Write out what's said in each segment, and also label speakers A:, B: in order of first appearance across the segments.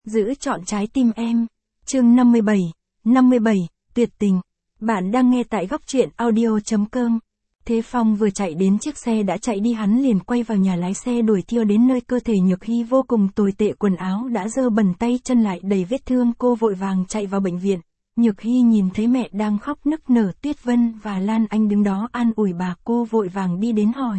A: Giữ trọn trái tim em. Chương 57, tuyệt tình. Bạn đang nghe tại góc truyện audio.com. Thế Phong vừa chạy đến chiếc xe đã chạy đi, hắn liền quay vào nhà lái xe đuổi theo đến nơi cơ thể Nhược Hy vô cùng tồi tệ, quần áo đã dơ bẩn, tay chân lại đầy vết thương, cô vội vàng chạy vào bệnh viện. Nhược Hy nhìn thấy mẹ đang khóc nức nở, Tuyết Vân và Lan Anh đứng đó an ủi bà, cô vội vàng đi đến hỏi.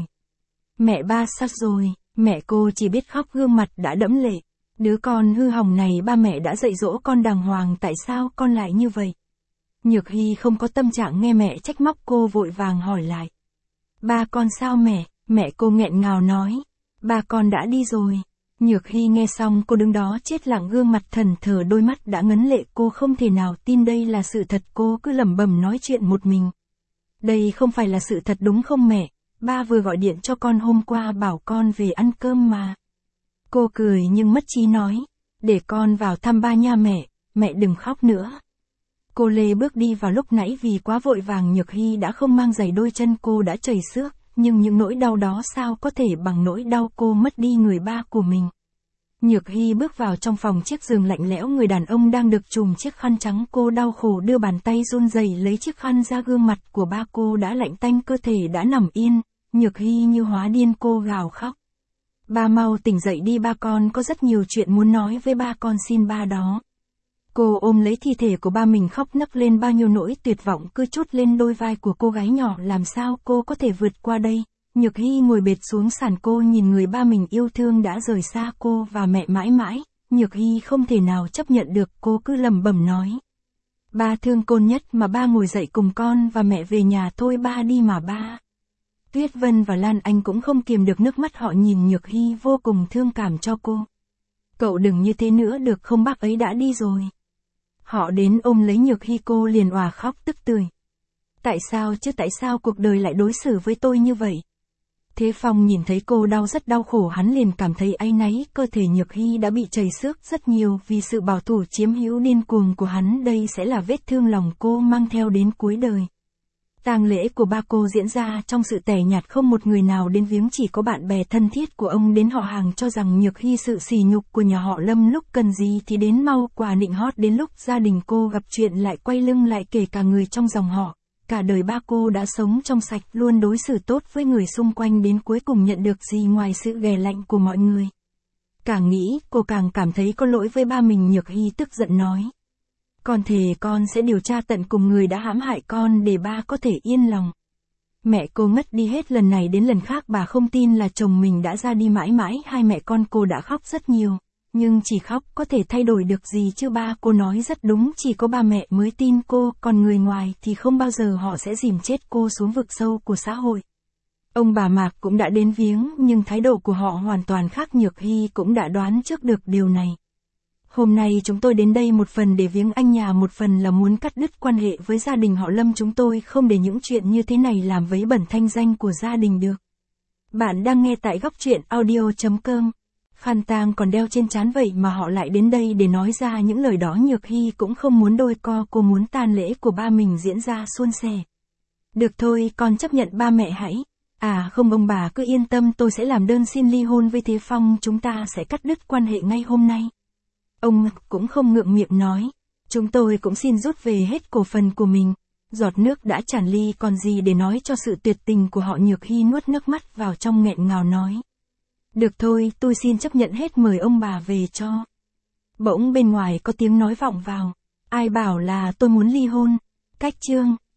A: Mẹ ba sao rồi? Mẹ cô chỉ biết khóc, gương mặt đã đẫm lệ. Đứa con hư hỏng này, ba mẹ đã dạy dỗ con đàng hoàng, tại sao con lại như vậy? Nhược Hy không có tâm trạng nghe mẹ trách móc, cô vội vàng hỏi lại. Ba con sao mẹ? Mẹ cô nghẹn ngào nói. Ba con đã đi rồi. Nhược Hy nghe xong cô đứng đó chết lặng, gương mặt thẫn thờ, đôi mắt đã ngấn lệ, cô không thể nào tin đây là sự thật, cô cứ lẩm bẩm nói chuyện một mình. Đây không phải là sự thật đúng không mẹ? Ba vừa gọi điện cho con hôm qua bảo con về ăn cơm mà. Cô cười nhưng mất trí nói. Để con vào thăm ba nha mẹ đừng khóc nữa. Cô lê bước đi vào, lúc nãy vì quá vội vàng Nhược Hy đã không mang giày, đôi chân cô đã chảy xước, nhưng những nỗi đau đó sao có thể bằng nỗi đau cô mất đi người ba của mình. Nhược Hy bước vào trong phòng, chiếc giường lạnh lẽo, người đàn ông đang được trùm chiếc khăn trắng, cô đau khổ đưa bàn tay run rẩy lấy chiếc khăn ra, gương mặt của ba cô đã lạnh tanh, cơ thể đã nằm yên. Nhược Hy như hóa điên, cô gào khóc. Ba mau tỉnh dậy đi, ba con có rất nhiều chuyện muốn nói với ba, con xin ba đó. Cô ôm lấy thi thể của ba mình khóc nấc lên, bao nhiêu nỗi tuyệt vọng cứ trút lên đôi vai của cô gái nhỏ, làm sao cô có thể vượt qua đây? Nhược Hy ngồi bệt xuống sàn, cô nhìn người ba mình yêu thương đã rời xa cô và mẹ mãi mãi. Nhược Hy không thể nào chấp nhận được, cô cứ lẩm bẩm nói. Ba thương con nhất mà, ba ngồi dậy cùng con và mẹ về nhà thôi, ba đi mà ba. Tuyết Vân và Lan Anh cũng không kiềm được nước mắt, họ nhìn Nhược Hy vô cùng thương cảm cho cô. Cậu đừng như thế nữa được không, bác ấy đã đi rồi. Họ đến ôm lấy Nhược Hy, cô liền òa khóc tức tưởi. Tại sao chứ, tại sao cuộc đời lại đối xử với tôi như vậy? Thế Phong nhìn thấy cô đau, rất đau khổ, hắn liền cảm thấy áy náy, cơ thể Nhược Hy đã bị chảy xước rất nhiều vì sự bảo thủ chiếm hữu điên cuồng của hắn, đây sẽ là vết thương lòng cô mang theo đến cuối đời. Tang lễ của ba cô diễn ra trong sự tẻ nhạt, không một người nào đến viếng, chỉ có bạn bè thân thiết của ông đến, họ hàng cho rằng Nhược Hy sự sỉ nhục của nhà họ Lâm, lúc cần gì thì đến mau quà nịnh hót, đến lúc gia đình cô gặp chuyện lại quay lưng lại, kể cả người trong dòng họ. Cả đời ba cô đã sống trong sạch, luôn đối xử tốt với người xung quanh, đến cuối cùng nhận được gì ngoài sự ghẻ lạnh của mọi người. Càng nghĩ, cô càng cảm thấy có lỗi với ba mình. Nhược Hy tức giận nói. Con thề con sẽ điều tra tận cùng người đã hãm hại con để ba có thể yên lòng. Mẹ cô ngất đi hết lần này đến lần khác, bà không tin là chồng mình đã ra đi mãi mãi, hai mẹ con cô đã khóc rất nhiều. Nhưng chỉ khóc có thể thay đổi được gì chứ, ba cô nói rất đúng, chỉ có ba mẹ mới tin cô, còn người ngoài thì không bao giờ, họ sẽ dìm chết cô xuống vực sâu của xã hội. Ông bà Mạc cũng đã đến viếng, nhưng thái độ của họ hoàn toàn khác, Nhược Hy cũng đã đoán trước được điều này. Hôm nay chúng tôi đến đây một phần để viếng anh nhà, một phần là muốn cắt đứt quan hệ với gia đình họ Lâm, chúng tôi không để những chuyện như thế này làm vấy bẩn thanh danh của gia đình được. Bạn đang nghe tại góc truyện audio.com. Khăn tang còn đeo trên trán, vậy mà họ lại đến đây để nói ra những lời đó. Nhược Hy cũng không muốn đôi co, cô muốn tang lễ của ba mình diễn ra suôn sẻ. Được thôi, con chấp nhận, ba mẹ hãy. À không, ông bà cứ yên tâm, tôi sẽ làm đơn xin ly hôn với Thế Phong, chúng ta sẽ cắt đứt quan hệ ngay hôm nay. Ông cũng không ngượng miệng nói. Chúng tôi cũng xin rút về hết cổ phần của mình. Giọt nước đã tràn ly, còn gì để nói cho sự tuyệt tình của họ. Nhược Hy nuốt nước mắt vào trong, nghẹn ngào nói. Được thôi, tôi xin chấp nhận hết, mời ông bà về cho. Bỗng bên ngoài có tiếng nói vọng vào. Ai bảo là tôi muốn ly hôn? Cách chương